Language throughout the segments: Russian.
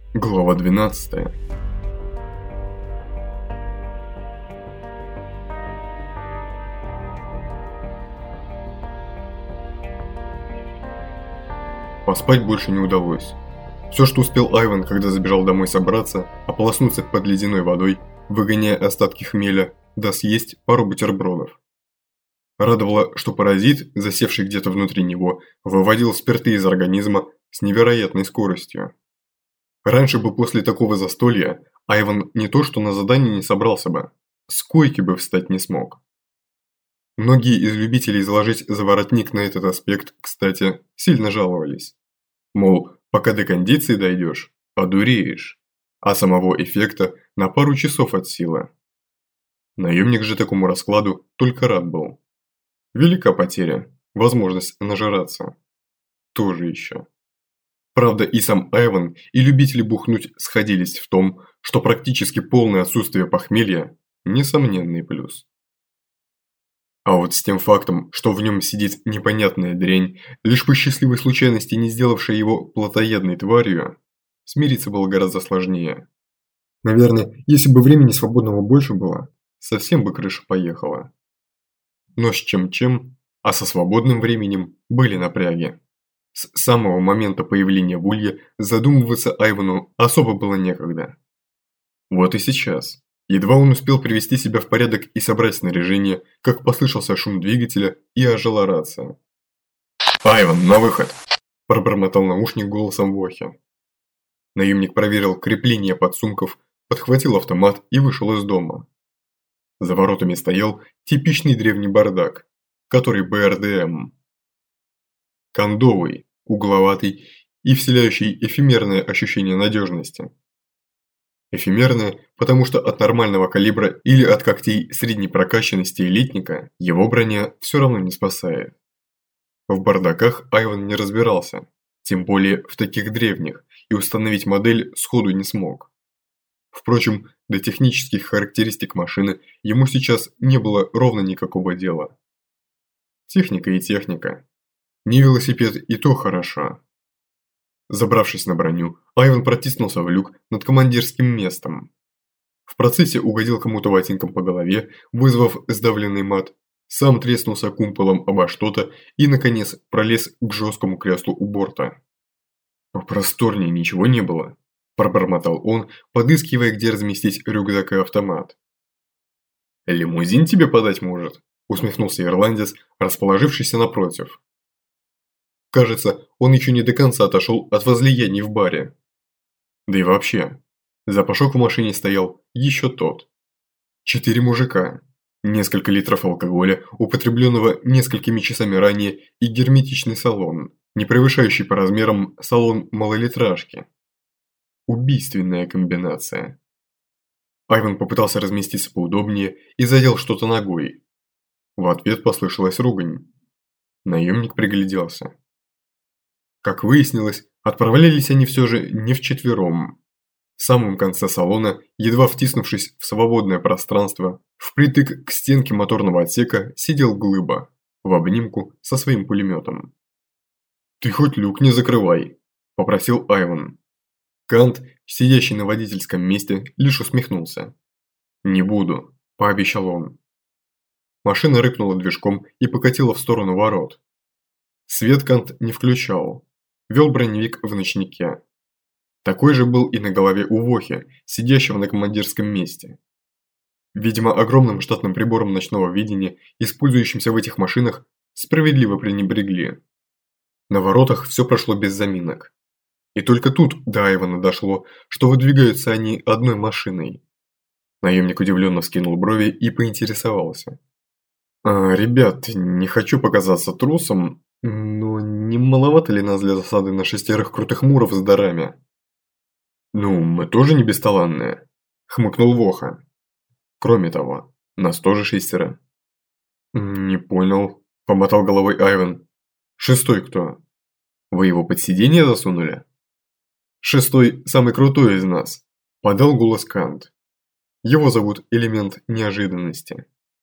Глава 12. Поспать больше не удалось. Все, что успел Айван, когда забежал домой собраться, ополоснуться под ледяной водой, выгоняя остатки хмеля, да съесть пару бутербродов. Радовало, что паразит, засевший где-то внутри него, выводил спирты из организма с невероятной скоростью. Раньше бы после такого застолья Айван не то что на задание не собрался бы, с койки бы встать не смог. Многие из любителей заложить заворотник на этот аспект, кстати, сильно жаловались. Мол, пока до кондиции дойдешь, одуреешь, а самого эффекта на пару часов от силы. Наемник же такому раскладу только рад был. Велика потеря, возможность нажраться. Тоже еще. Правда, и сам Айван, и любители бухнуть сходились в том, что практически полное отсутствие похмелья – несомненный плюс. А вот с тем фактом, что в нем сидит непонятная дрянь, лишь по счастливой случайности не сделавшая его плотоядной тварью, смириться было гораздо сложнее. Наверное, если бы времени свободного больше было, совсем бы крыша поехала. Но с чем-чем, а со свободным временем были напряги. С самого момента появления в Улье задумываться Айвану особо было некогда. Вот и сейчас. Едва он успел привести себя в порядок и собрать снаряжение, как послышался шум двигателя и ожила рация. «Айван, на выход!» – пробормотал наушник голосом Вохи. Наемник проверил крепление подсумков, подхватил автомат и вышел из дома. За воротами стоял типичный древний бардак, который БРДМ. Кондовый, угловатый и вселяющий эфемерное ощущение надежности. Эфемерное, потому что от нормального калибра или от когтей средней прокачанности элитника его броня все равно не спасает. В бардаках Айван не разбирался, тем более в таких древних, и установить модель сходу не смог. Впрочем, до технических характеристик машины ему сейчас не было ровно никакого дела. Техника и техника. Не велосипед и то хорошо. Забравшись на броню, Айван протиснулся в люк над командирским местом. В процессе угодил кому-то ботинком по голове, вызвав сдавленный мат, сам треснулся кумполом обо что-то и, наконец, пролез к жесткому креслу у борта. «Попросторнее ничего не было», – пробормотал он, подыскивая, где разместить рюкзак и автомат. «Лимузин тебе подать может?» – усмехнулся ирландец, расположившийся напротив. Кажется, он еще не до конца отошел от возлияний в баре. Да и вообще, запашок в машине стоял еще тот. 4 мужика, несколько литров алкоголя, употребленного несколькими часами ранее, и герметичный салон, не превышающий по размерам салон малолитражки. Убийственная комбинация. Айван попытался разместиться поудобнее и задел что-то ногой. В ответ послышалась ругань. Наемник пригляделся. Как выяснилось, отправлялись они все же не вчетвером. В самом конце салона, едва втиснувшись в свободное пространство, впритык к стенке моторного отсека сидел Глыба, в обнимку со своим пулеметом. «Ты хоть люк не закрывай», – попросил Айван. Кант, сидящий на водительском месте, лишь усмехнулся. «Не буду», – пообещал он. Машина рыкнула движком и покатила в сторону ворот. Свет Кант не включал. Вел броневик в ночнике. Такой же был и на голове у Вохи, сидящего на командирском месте. Видимо, огромным штатным прибором ночного видения, использующимся в этих машинах, справедливо пренебрегли. На воротах все прошло без заминок. И только тут до Айвана дошло, что выдвигаются они одной машиной. Наемник удивленно вскинул брови и поинтересовался. «Ребят, не хочу показаться трусом, но не маловато ли нас для засады на 6 крутых муров с дарами?» «Ну, мы тоже не бесталанные», – хмыкнул Воха. «Кроме того, нас тоже 6. «Не понял», – помотал головой Айван. «6 кто? Вы его под сиденье засунули?» «6 самый крутой из нас», – подал голос Кант. «Его зовут элемент неожиданности».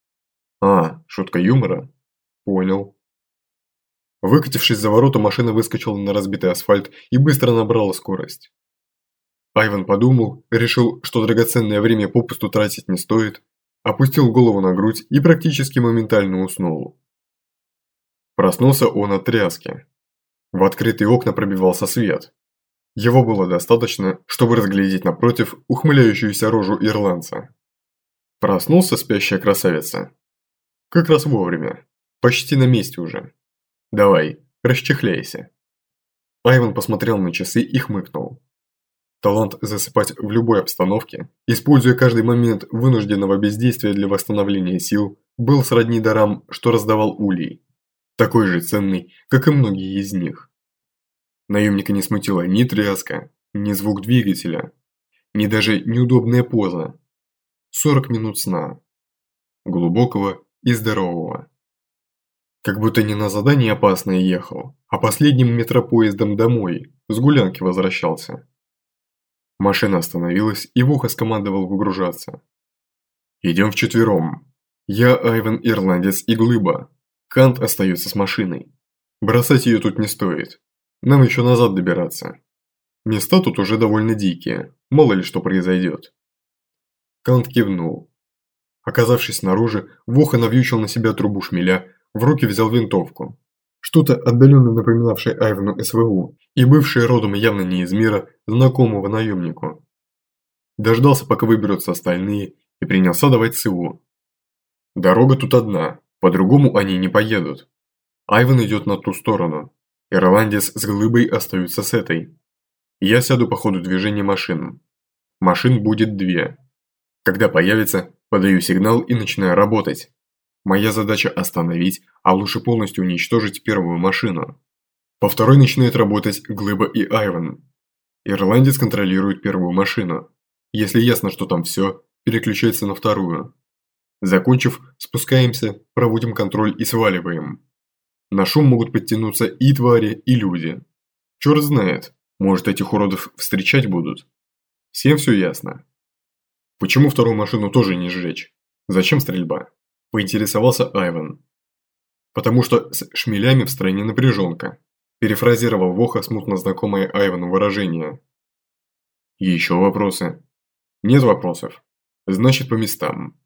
Шутка юмора? Понял. Выкатившись за ворота, машина выскочила на разбитый асфальт и быстро набрала скорость. Айван подумал, решил, что драгоценное время попусту тратить не стоит, опустил голову на грудь и практически моментально уснул. Проснулся он от тряски. В открытые окна пробивался свет. Его было достаточно, чтобы разглядеть напротив ухмыляющуюся рожу ирландца. Проснулся спящая красавица. Как раз вовремя. Почти на месте уже. Давай, расчехляйся. Айван посмотрел на часы и хмыкнул. Талант засыпать в любой обстановке, используя каждый момент вынужденного бездействия для восстановления сил, был сродни дарам, что раздавал Улей. Такой же ценный, как и многие из них. Наемника не смутила ни тряска, ни звук двигателя, ни даже неудобная поза. 40 минут сна. Глубокого и здорового. Как будто не на задание опасное ехал, а последним метропоездом домой, с гулянки возвращался. Машина остановилась, и Воха скомандовал выгружаться. «Идем вчетвером. Я, Айван, ирландец и Глыба. Кант остается с машиной. Бросать ее тут не стоит. Нам еще назад добираться. Места тут уже довольно дикие, мало ли что произойдет». Кант кивнул. Оказавшись снаружи, Воха навьючил на себя трубу шмеля, в руки взял винтовку. Что-то отдаленно напоминавшее Айвану СВУ и бывшее родом явно не из мира, знакомого наемнику. Дождался, пока выберутся остальные, и принялся давать СУ. Дорога тут одна, по-другому они не поедут. Айван идет на ту сторону. Ирландец с Глыбой остаются с этой. Я сяду по ходу движения машин. Машин будет 2. Когда появится, подаю сигнал и начинаю работать. Моя задача остановить, а лучше полностью уничтожить первую машину. По второй начинает работать Глыба и Айван. Ирландец контролирует первую машину. Если ясно, что там все, переключается на вторую. Закончив, спускаемся, проводим контроль и сваливаем. На шум могут подтянуться и твари, и люди. Черт знает, может, этих уродов встречать будут. Всем все ясно. Почему вторую машину тоже не сжечь? Зачем стрельба? Поинтересовался Айван. Потому что с шмелями в стране напряженка. Перефразировал Воха смутно знакомое Айвану выражение. Еще вопросы? Нет вопросов. Значит, по местам.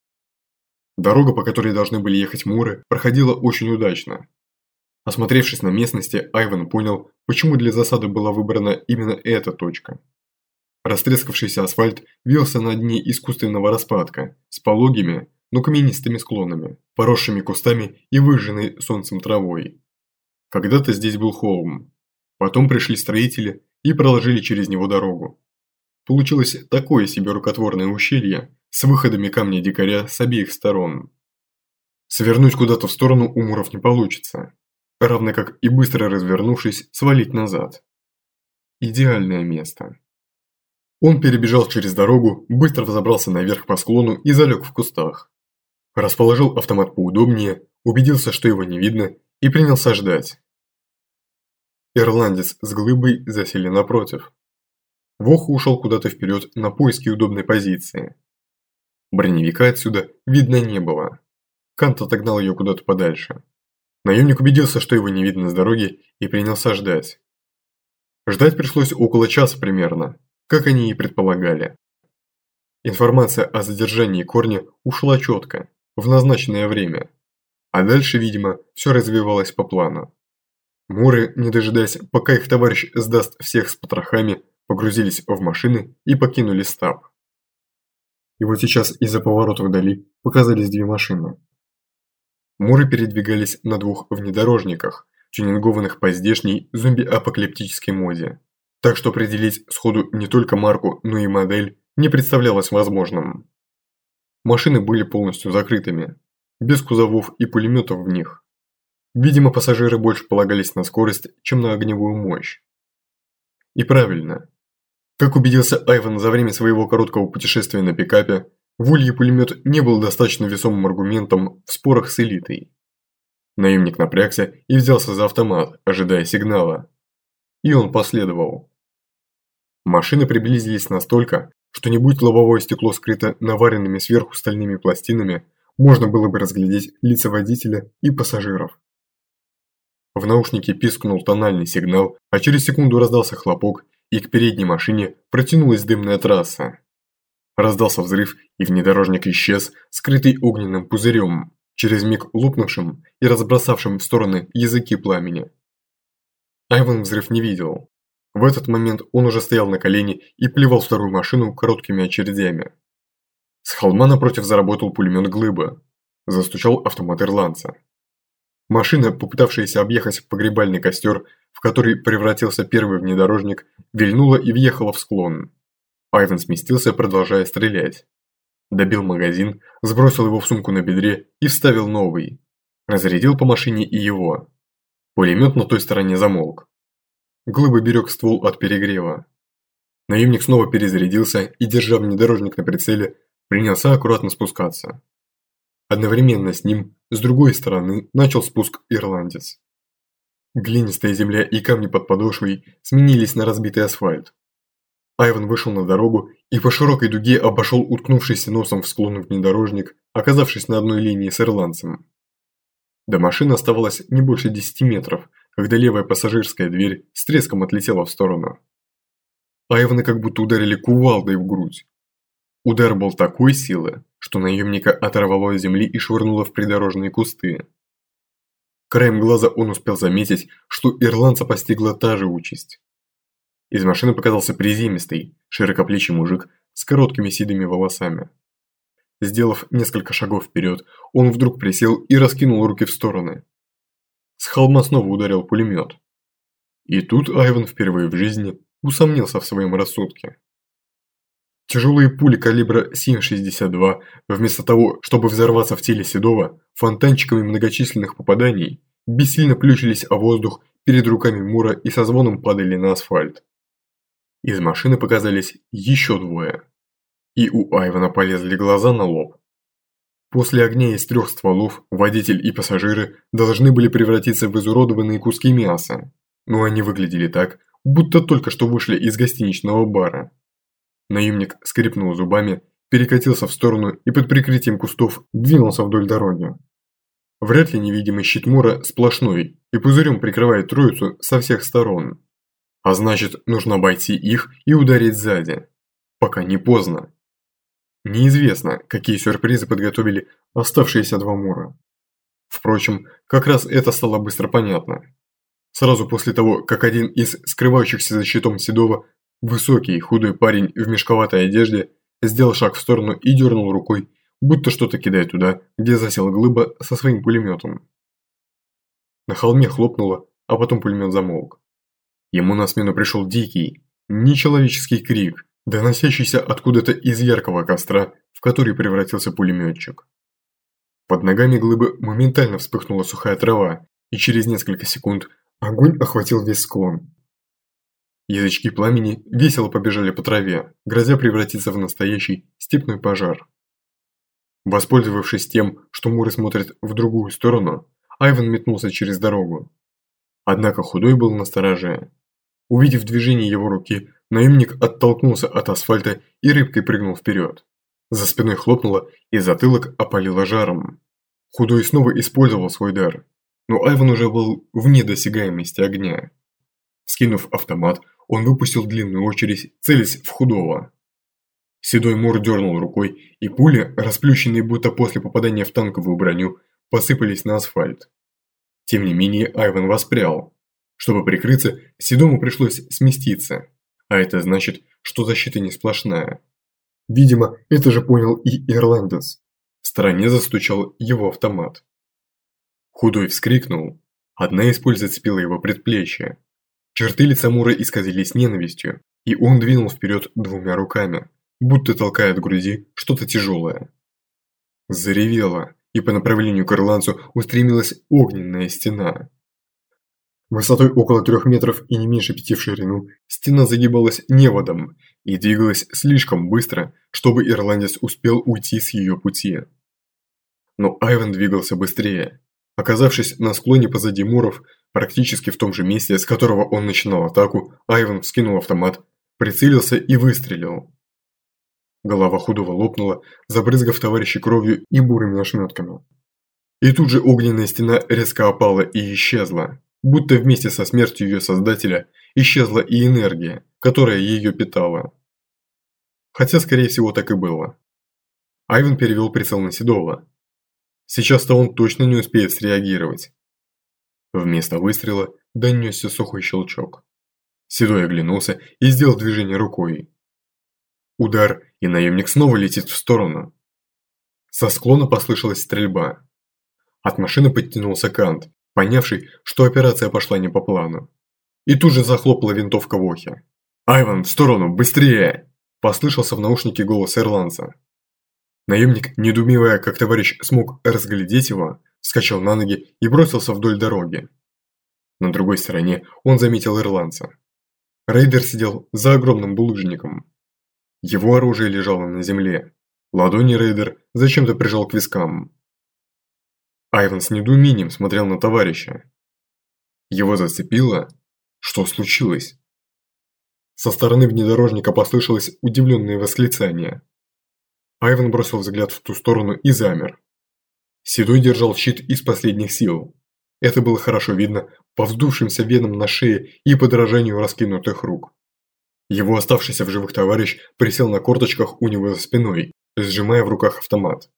Дорога, по которой должны были ехать муры, проходила очень удачно. Осмотревшись на местности, Айван понял, почему для засады была выбрана именно эта точка. Растрескавшийся асфальт вился на дне искусственного распадка, с пологими, но каменистыми склонами, поросшими кустами и выжженной солнцем травой. Когда-то здесь был холм. Потом пришли строители и проложили через него дорогу. Получилось такое себе рукотворное ущелье с выходами камня дикаря с обеих сторон. Свернуть куда-то в сторону у муров не получится, равно как и быстро развернувшись, свалить назад. Идеальное место. Он перебежал через дорогу, быстро взобрался наверх по склону и залег в кустах. Расположил автомат поудобнее, убедился, что его не видно, и принялся ждать. Ирландец с Глыбой засели напротив. Воха ушел куда-то вперед на поиски удобной позиции. Броневика отсюда видно не было. Кант отогнал ее куда-то подальше. Наемник убедился, что его не видно с дороги, и принялся ждать. Ждать пришлось около часа примерно, как они и предполагали. Информация о задержании Корня ушла четко, в назначенное время. А дальше, видимо, все развивалось по плану. Муры, не дожидаясь, пока их товарищ сдаст всех с потрохами, погрузились в машины и покинули стаб. И вот сейчас из-за поворота вдали показались 2 машины. Муры передвигались на 2 внедорожниках, тюнингованных по здешней зомби-апокалиптической моде. Так что определить сходу не только марку, но и модель не представлялось возможным. Машины были полностью закрытыми, без кузовов и пулеметов в них. Видимо, пассажиры больше полагались на скорость, чем на огневую мощь. И правильно. Как убедился Айван за время своего короткого путешествия на пикапе, в Улье пулемет не был достаточно весомым аргументом в спорах с элитой. Наемник напрягся и взялся за автомат, ожидая сигнала. И он последовал. Машины приблизились настолько, что не будь лобовое стекло скрыто наваренными сверху стальными пластинами, можно было бы разглядеть лица водителя и пассажиров. В наушнике пискнул тональный сигнал, а через секунду раздался хлопок, и к передней машине протянулась дымная трасса. Раздался взрыв, и внедорожник исчез, скрытый огненным пузырем, через миг лопнувшим и разбросавшим в стороны языки пламени. Айван взрыв не видел. В этот момент он уже стоял на колене и плевал вторую машину короткими очередями. С холма напротив заработал пулемет Глыба. Застучал автомат ирландца. Машина, попытавшаяся объехать погребальный костер, в который превратился первый внедорожник, вильнула и въехала в склон. Айван сместился, продолжая стрелять. Добил магазин, сбросил его в сумку на бедре и вставил новый. Разрядил по машине и его. Пулемет на той стороне замолк. Глыба берег ствол от перегрева. Наемник снова перезарядился и, держа внедорожник на прицеле, принялся аккуратно спускаться. Одновременно с ним, с другой стороны, начал спуск ирландец. Глинистая земля и камни под подошвой сменились на разбитый асфальт. Айван вышел на дорогу и по широкой дуге обошел уткнувшийся носом в склон внедорожник, оказавшись на одной линии с ирландцем. До машины оставалось не больше 10 метров, когда левая пассажирская дверь с треском отлетела в сторону. Айвана как будто ударили кувалдой в грудь. Удар был такой силы, что наемника оторвало от земли и швырнуло в придорожные кусты. Краем глаза он успел заметить, что ирландца постигла та же участь. Из машины показался приземистый, широкоплечий мужик с короткими седыми волосами. Сделав несколько шагов вперед, он вдруг присел и раскинул руки в стороны. С холма снова ударил пулемет. И тут Айван впервые в жизни усомнился в своем рассудке. Тяжелые пули калибра 7,62, вместо того, чтобы взорваться в теле Седова, фонтанчиками многочисленных попаданий, бессильно плющились о воздух перед руками Мура и со звоном падали на асфальт. Из машины показались еще двое. И у Айвана полезли глаза на лоб. После огня из 3 стволов водитель и пассажиры должны были превратиться в изуродованные куски мяса, но они выглядели так, будто только что вышли из гостиничного бара. Наемник скрипнул зубами, перекатился в сторону и под прикрытием кустов двинулся вдоль дороги. Вряд ли невидимый щит Мура сплошной и пузырем прикрывает троицу со всех сторон. А значит, нужно обойти их и ударить сзади. Пока не поздно. Неизвестно, какие сюрпризы подготовили оставшиеся 2 Мура. Впрочем, как раз это стало быстро понятно. Сразу после того, как один из скрывающихся за щитом Седова, высокий, худой парень в мешковатой одежде, сделал шаг в сторону и дернул рукой, будто что-то кидая туда, где засел Глыба со своим пулеметом. На холме хлопнуло, а потом пулемет замолк. Ему на смену пришел дикий, нечеловеческий крик, доносящийся откуда-то из яркого костра, в который превратился пулеметчик. Под ногами Глыбы моментально вспыхнула сухая трава, и через несколько секунд огонь охватил весь склон. Язычки пламени весело побежали по траве, грозя превратиться в настоящий степной пожар. Воспользовавшись тем, что Муры смотрят в другую сторону, Айван метнулся через дорогу. Однако худой был настороже. Увидев движение его руки, наемник оттолкнулся от асфальта и рыбкой прыгнул вперед. За спиной хлопнуло, и затылок опалило жаром. Худой снова использовал свой дар, но Айван уже был вне досягаемости огня. Скинув автомат, он выпустил длинную очередь, целясь в худого. Седой Мур дернул рукой, и пули, расплющенные будто после попадания в танковую броню, посыпались на асфальт. Тем не менее, Айван воспрял. Чтобы прикрыться, Седому пришлось сместиться, а это значит, что защита не сплошная. Видимо, это же понял и ирландец. В стороне застучал его автомат. Худой вскрикнул. Одна из пуль зацепила его предплечье. Черты лица Мура исказились ненавистью, и он двинул вперед 2 руками, будто толкая от груди что-то тяжелое. Заревело, и по направлению к ирландцу устремилась огненная стена. Высотой около 3 метров и не меньше 5 в ширину, стена загибалась неводом и двигалась слишком быстро, чтобы ирландец успел уйти с ее пути. Но Айван двигался быстрее. Оказавшись на склоне позади Муров, практически в том же месте, с которого он начинал атаку, Айван вскинул автомат, прицелился и выстрелил. Голова худого лопнула, забрызгав товарища кровью и бурыми ошметками. И тут же огненная стена резко опала и исчезла, будто вместе со смертью ее создателя исчезла и энергия, которая ее питала. Хотя, скорее всего, так и было. Айвен перевел прицел на Седова. Сейчас-то он точно не успеет среагировать. Вместо выстрела донесся сухой щелчок. Седой оглянулся и сделал движение рукой. Удар, и наемник снова летит в сторону. Со склона послышалась стрельба. От машины подтянулся Кант, понявший, что операция пошла не по плану. И тут же захлопала винтовка в ухе. «Айван, в сторону, быстрее!» – послышался в наушнике голос ирландца. Наемник, недоумевая, как товарищ смог разглядеть его, вскочил на ноги и бросился вдоль дороги. На другой стороне он заметил ирландца. Рейдер сидел за огромным булыжником. Его оружие лежало на земле. Ладони Рейдер зачем-то прижал к вискам. Айван с недоумением смотрел на товарища. Его зацепило? Что случилось? Со стороны внедорожника послышалось удивленное восклицание. Айван бросил взгляд в ту сторону и замер. Седой держал щит из последних сил. Это было хорошо видно по вздувшимся венам на шее и подражанию раскинутых рук. Его оставшийся в живых товарищ присел на корточках у него за спиной, сжимая в руках автомат.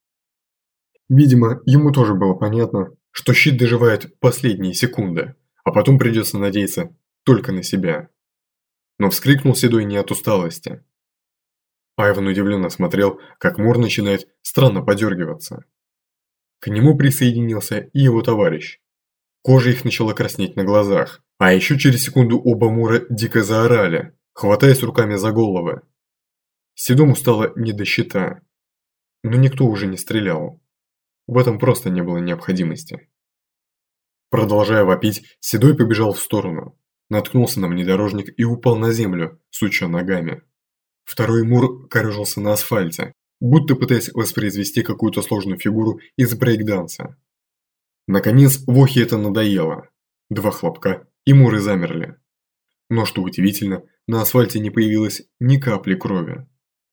Видимо, ему тоже было понятно, что щит доживает последние секунды, а потом придется надеяться только на себя. Но вскрикнул Седой не от усталости. Айван удивленно смотрел, как Мур начинает странно подергиваться. К нему присоединился и его товарищ. Кожа их начала краснеть на глазах, а еще через секунду оба Мура дико заорали, хватаясь руками за головы. Седому стало не до щита, но никто уже не стрелял. В этом просто не было необходимости. Продолжая вопить, Седой побежал в сторону, наткнулся на внедорожник и упал на землю, суча ногами. Второй Мур корёжился на асфальте, будто пытаясь воспроизвести какую-то сложную фигуру из брейкданса. Наконец, Вохе это надоело. 2 хлопка, и Муры замерли. Но что удивительно, на асфальте не появилось ни капли крови.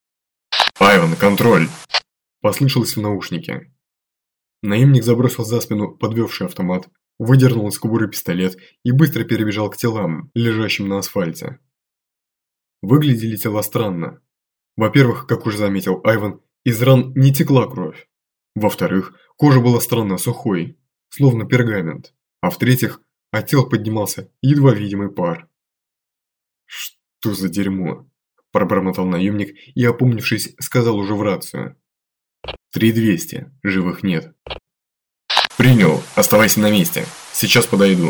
«Айван, контроль!» – послышалось в наушнике. Наемник забросил за спину подвёвший автомат, выдернул из кобуры пистолет и быстро перебежал к телам, лежащим на асфальте. Выглядели тела странно. Во-первых, как уже заметил Айван, из ран не текла кровь. Во-вторых, кожа была странно сухой, словно пергамент. А в-третьих, от тел поднимался едва видимый пар. «Что за дерьмо?» – пробормотал наемник и, опомнившись, сказал уже в рацию. 3200, живых нет. «Принял, оставайся на месте, сейчас подойду».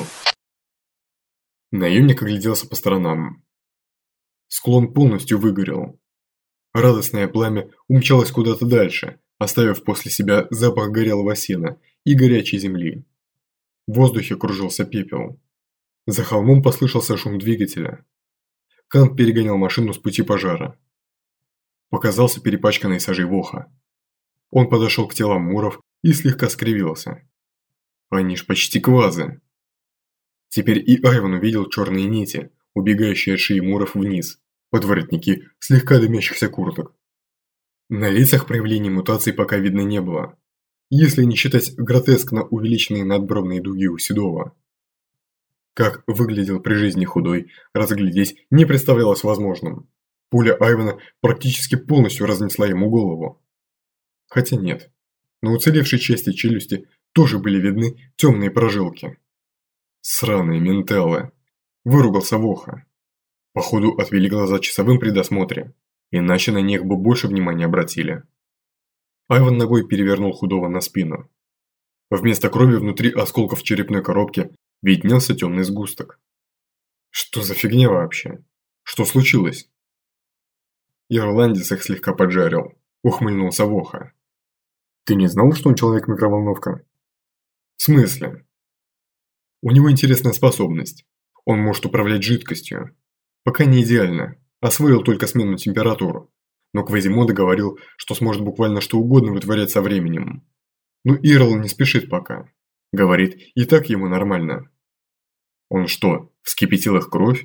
Наемник огляделся по сторонам. Склон полностью выгорел. Радостное пламя умчалось куда-то дальше, оставив после себя запах горелого сена и горячей земли. В воздухе кружился пепел. За холмом послышался шум двигателя. Кант перегонял машину с пути пожара. Показался перепачканный сажей Воха. Он подошел к телам Муров и слегка скривился. Они ж почти квазы. Теперь и Айван увидел черные нити, убегающие от шеи Муров вниз, под воротники слегка дымящихся курток. На лицах проявлений мутаций пока видно не было, если не считать гротескно увеличенные надбровные дуги у Седова. Как выглядел при жизни худой, разглядеть не представлялось возможным. Пуля Айвана практически полностью разнесла ему голову. Хотя нет, на уцелевшей части челюсти тоже были видны темные прожилки. «Сраные менталы!» – выругался Воха. Походу отвели глаза часовым при досмотре, иначе на них бы больше внимания обратили. Айван ногой перевернул худого на спину. Вместо крови внутри осколков черепной коробки виднелся темный сгусток. Что за фигня вообще? Что случилось? Ирландец их слегка поджарил, ухмыльнулся Воха. Ты не знал, что он человек-микроволновка? В смысле? У него интересная способность. Он может управлять жидкостью. Пока не идеально, освоил только смену температур. Но Квазимода говорил, что сможет буквально что угодно вытворять со временем. Но Ирл не спешит пока. Говорит, и так ему нормально. Он что, вскипятил их кровь?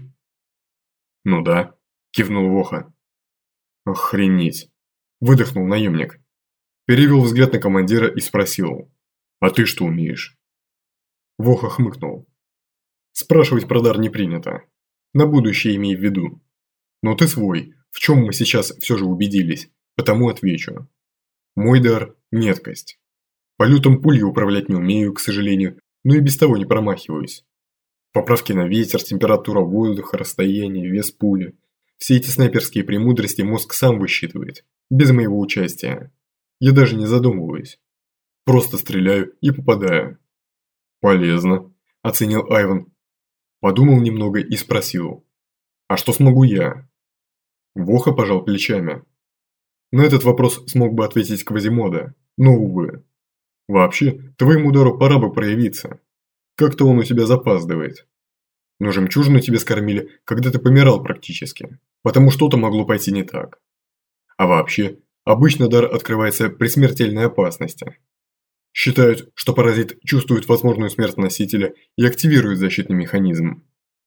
Ну да, кивнул Воха. Охренеть, выдохнул наемник. Перевел взгляд на командира и спросил, а ты что умеешь? Воха хмыкнул. Спрашивать про дар не принято. На будущее имей в виду. Но ты свой, в чем мы сейчас все же убедились, потому отвечу. Мой дар – меткость. Полетом пулью управлять не умею, к сожалению, но и без того не промахиваюсь. Поправки на ветер, температура воздуха, расстояние, вес пули. Все эти снайперские премудрости мозг сам высчитывает, без моего участия. Я даже не задумываюсь. Просто стреляю и попадаю. Полезно, оценил Айван. Подумал немного и спросил. А что смогу я? Воха пожал плечами. На этот вопрос смог бы ответить Квазимода, но увы. Вообще, твоему удару пора бы проявиться. Как-то он у тебя запаздывает. Но жемчужину тебе скормили, когда ты помирал практически, потому что-то могло пойти не так. А вообще, обычно дар открывается при смертельной опасности. Считают, что паразит чувствует возможную смерть носителя и активирует защитный механизм.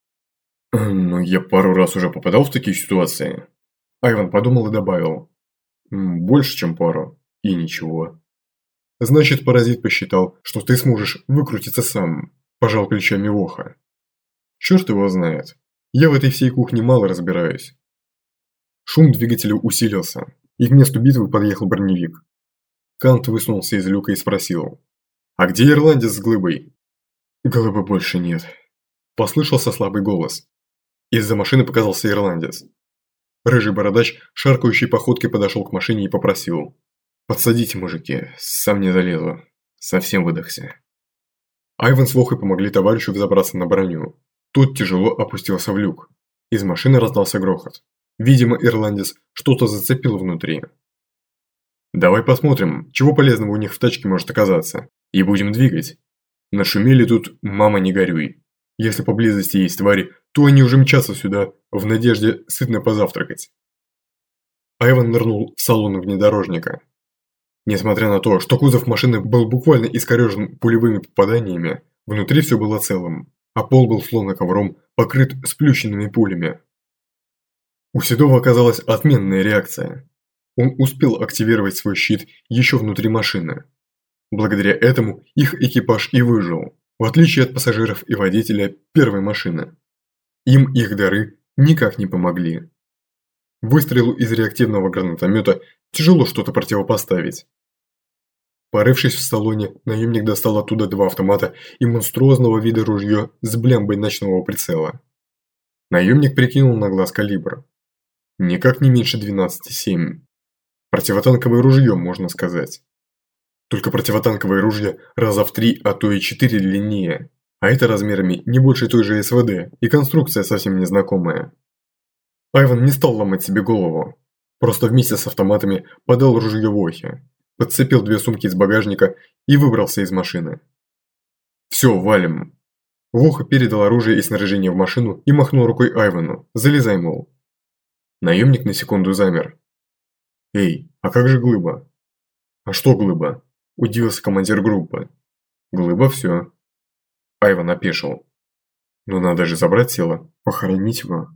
Но я пару раз уже попадал в такие ситуации. Айван подумал и добавил. Больше, чем пару. И ничего. Значит, паразит посчитал, что ты сможешь выкрутиться сам. Пожал плечами Воха. Черт его знает. Я в этой всей кухне мало разбираюсь. Шум двигателя усилился, и к месту битвы подъехал броневик. Кант высунулся из люка и спросил. «А где ирландец с глыбой?» «Глыбы больше нет», – послышался слабый голос. Из-за машины показался ирландец. Рыжий бородач, шаркающей походкой подошел к машине и попросил. «Подсадите, мужики, сам не залезу. Совсем выдохся». Айван с Вохой помогли товарищу взобраться на броню. Тот тяжело опустился в люк. Из машины раздался грохот. Видимо, ирландец что-то зацепил внутри. «Давай посмотрим, чего полезного у них в тачке может оказаться, и будем двигать. Нашумели тут, мама не горюй. Если поблизости есть твари, то они уже мчатся сюда, в надежде сытно позавтракать». Айван нырнул в салон внедорожника. Несмотря на то, что кузов машины был буквально искорежен пулевыми попаданиями, внутри все было целым, а пол был словно ковром покрыт сплющенными пулями. У Седова оказалась отменная реакция. Он успел активировать свой щит еще внутри машины. Благодаря этому их экипаж и выжил, в отличие от пассажиров и водителя первой машины. Им их дары никак не помогли. Выстрелу из реактивного гранатомета тяжело что-то противопоставить. Порывшись в салоне, наемник достал оттуда 2 автомата и монструозного вида ружье с блямбой ночного прицела. Наемник прикинул на глаз калибр. Никак не меньше 12,7. Противотанковое ружье, можно сказать. Только противотанковое ружье раза в 3, а то и 4 длиннее, а это размерами не больше той же СВД и конструкция совсем незнакомая. Айван не стал ломать себе голову, просто вместе с автоматами подал ружье Вохе, подцепил 2 сумки из багажника и выбрался из машины. «Все, валим!» Воха передал оружие и снаряжение в машину и махнул рукой Айвану. «Залезай, мол». Наемник на секунду замер. «Эй, а как же глыба?» «А что глыба?» – удивился командир группы. «Глыба все». Айван опешил. «Но надо же забрать тело, похоронить его».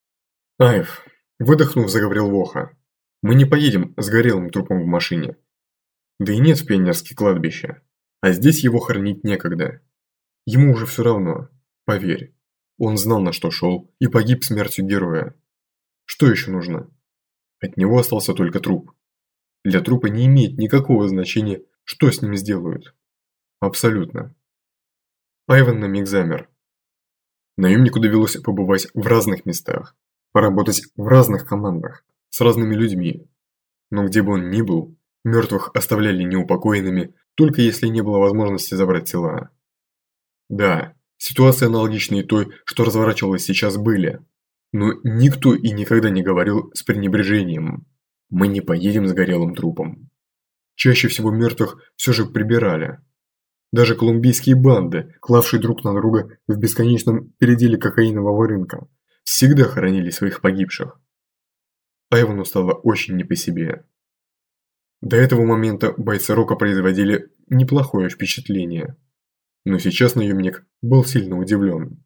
«Айв», – выдохнув, заговорил Воха. «Мы не поедем с горелым трупом в машине. Да и нет в пионерские кладбища, а здесь его хоронить некогда. Ему уже все равно, поверь. Он знал, на что шел, и погиб смертью героя. Что еще нужно? От него остался только труп. Для трупа не имеет никакого значения, что с ним сделают. Абсолютно». Айван на миг замер. Наемнику довелось побывать в разных местах, поработать в разных командах, с разными людьми. Но где бы он ни был, мертвых оставляли неупокоенными, только если не было возможности забрать тела. Да, ситуации аналогичные той, что разворачивалась сейчас, были. Но никто и никогда не говорил с пренебрежением: «Мы не поедем с горелым трупом». Чаще всего мертвых все же прибирали. Даже колумбийские банды, клавшие друг на друга в бесконечном переделе кокаинового рынка, всегда хоронили своих погибших. Айвану стало очень не по себе. До этого момента бойцы Рока производили неплохое впечатление. Но сейчас наемник был сильно удивлен.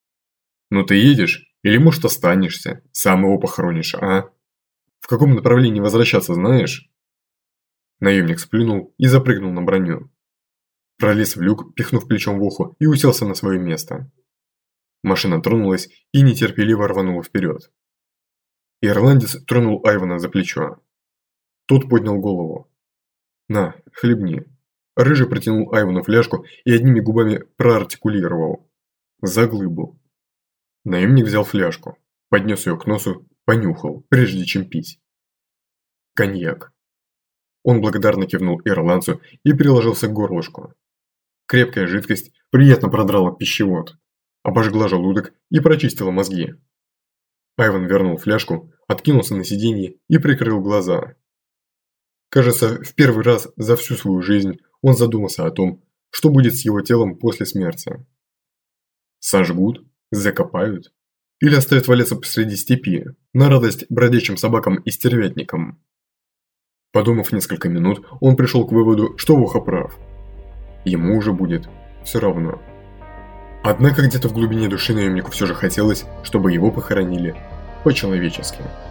«Ну ты едешь? Или может останешься? Сам его похоронишь, а? В каком направлении возвращаться, знаешь?» Наемник сплюнул и запрыгнул на броню. Пролез в люк, пихнув плечом в ухо, и уселся на свое место. Машина тронулась и нетерпеливо рванула вперед. Ирландец тронул Айвана за плечо. Тот поднял голову. «На, хлебни». Рыжий протянул Айвану фляжку и одними губами проартикулировал: «За глыбу». Наемник взял фляжку, поднес ее к носу, понюхал, прежде чем пить. Коньяк. Он благодарно кивнул ирландцу и приложился к горлышку. Крепкая жидкость приятно продрала пищевод, обожгла желудок и прочистила мозги. Айван вернул фляжку, откинулся на сиденье и прикрыл глаза. Кажется, в первый раз за всю свою жизнь он задумался о том, что будет с его телом после смерти. Сожгут? Закопают? Или оставят валяться посреди степи, на радость бродячим собакам и стервятникам? Подумав несколько минут, он пришел к выводу, что Воха прав. Ему уже будет все равно. Однако где-то в глубине души наемнику все же хотелось, чтобы его похоронили по-человечески.